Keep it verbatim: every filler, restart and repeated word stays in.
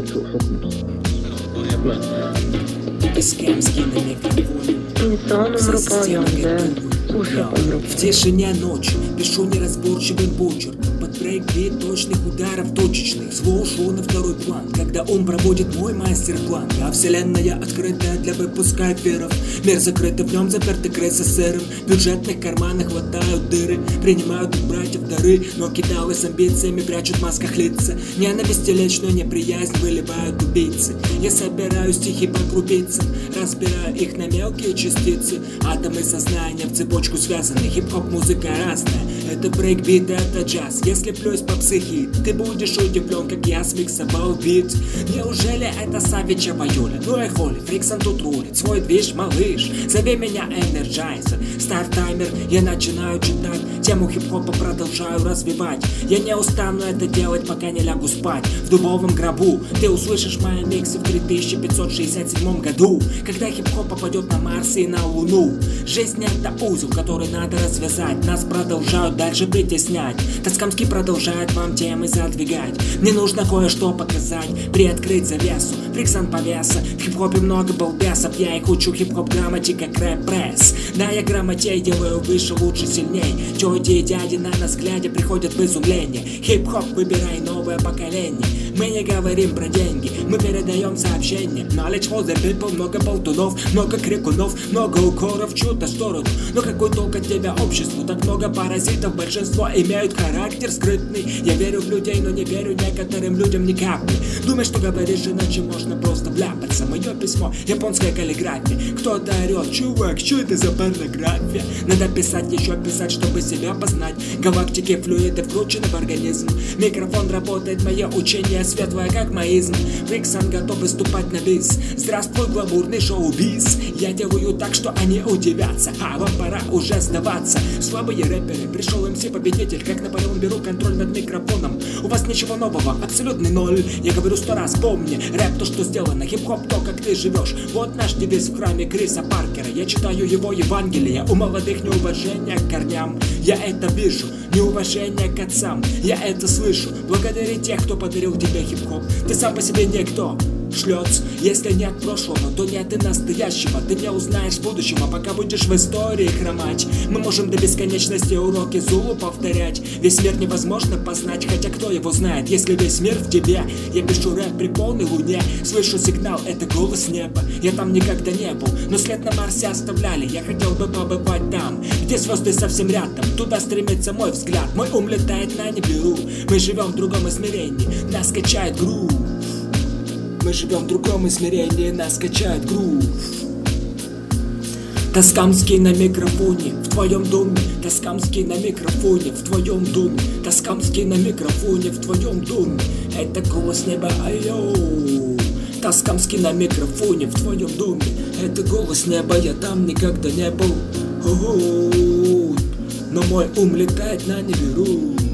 سوء حكمه. Искемский на микрофоне. إنسان ربايان В тишине ночи пишу неразборчивым почерком. Под брейк-бит точных ударов точечных зло ушло на второй план, когда он проводит мой мастер-план. А вселенная открытая для выпуска эфиров. Мир закрыт, в нем заперты крысы сырым. В бюджетных карманах хватают дыры. Принимают от братьев дары, но кидалы с амбициями прячут в масках лица. Ненависть и личную неприязнь выливают убийцы. Я собираю стихи по крупицам, разбираю их на мелкие частицы. Атомы сознания в цепочку связаны. Хип-хоп музыка разная. Это брейк-бит, это джаз. Если плюсь по психи, ты будешь удивлен, как я смиксовал бит. Неужели это Савичева Юля? Ну и холи, Фриксон тут рулит. Свой движ, малыш, зови меня Энерджайзер. Ставь таймер, я начинаю читать. Тему хип-хопа продолжаю развивать. Я не устану это делать, пока не лягу спать. В дубовом гробу ты услышишь мои миксы в три тысячи пятьсот шестьдесят седьмом году, когда хип-хоп попадет на Марс и на Луну. Жизнь это узел, который надо развязать. Нас продолжают дальше притеснять. Тоскамский продолжает вам темы задвигать. Мне нужно кое-что показать, приоткрыть завесу. Фриксон повеса, в хип-хопе много балбесов. Я их учу хип-хоп грамоте, как рэп-пресс. Да, я грамотей делаю выше, лучше, сильней. Тети и дяди на нас глядя приходят в изумление. Хип-хоп, выбирай новое поколение. Мы не говорим про деньги, мы передаем сообщения. Knowledge for the people, много болтунов, много крикунов, много укоров в чью-то сторону. Но какой толк от тебя обществу? Так много паразитов, большинство имеют характер скрытный. Я верю в людей, но не верю некоторым людям ни капли. Думаешь, что говоришь, иначе можно просто вляпаться. Мое письмо, японская каллиграфия. Кто-то орет, чувак, что это за порнография? Надо писать, еще писать, чтобы себя познать. Галактики, флюиды вкручены в организм. Микрофон работает, мое учение светлое, как маизм. Фриксон готов выступать на бис. Здравствуй, гламурный шоу-биз. Я делаю так, что они удивятся. А вам пора уже сдаваться. Слабые рэперы, пришел эм си-победитель. Как Наполеон, беру контроль над микрофоном. У вас ничего нового, абсолютный ноль. Я говорю сто раз, помни, рэп то, что сделано. Хип-хоп то, как ты живешь. Вот наш девиз в храме Криса Паркера. Я читаю его Евангелие. У молодых неуважение к корням. Я это вижу, неуважение к отцам. Я это слышу. Благодари тех, кто подарил тебе хип-хоп. Ты сам по себе никто. Шлёц, если нет прошлого, то нет и настоящего. Ты не узнаешь будущего, пока будешь в истории хромать. Мы можем до бесконечности уроки Зулу повторять. Весь мир невозможно познать, хотя кто его знает, если весь мир в тебе. Я пишу рэп при полной луне. Слышу сигнал, это голос неба. Я там никогда не был, но след на Марсе оставляли. Я хотел бы побывать там, где звезды совсем рядом. Туда стремится мой взгляд, мой ум летает на Нибиру. Мы живем в другом измерении, нас качает грув. Мы живем в другом измерении, нас качает грув. Тоскамский на микрофоне, в твоем доме. Тоскамский на микрофоне, в твоем доме. Тоскамский на микрофоне, в твоем доме. Это голос неба, айоу. Тоскамский на микрофоне, в твоем доме. Это голос неба, я там никогда не был. О-о-о. Но мой ум летает на Нибиру.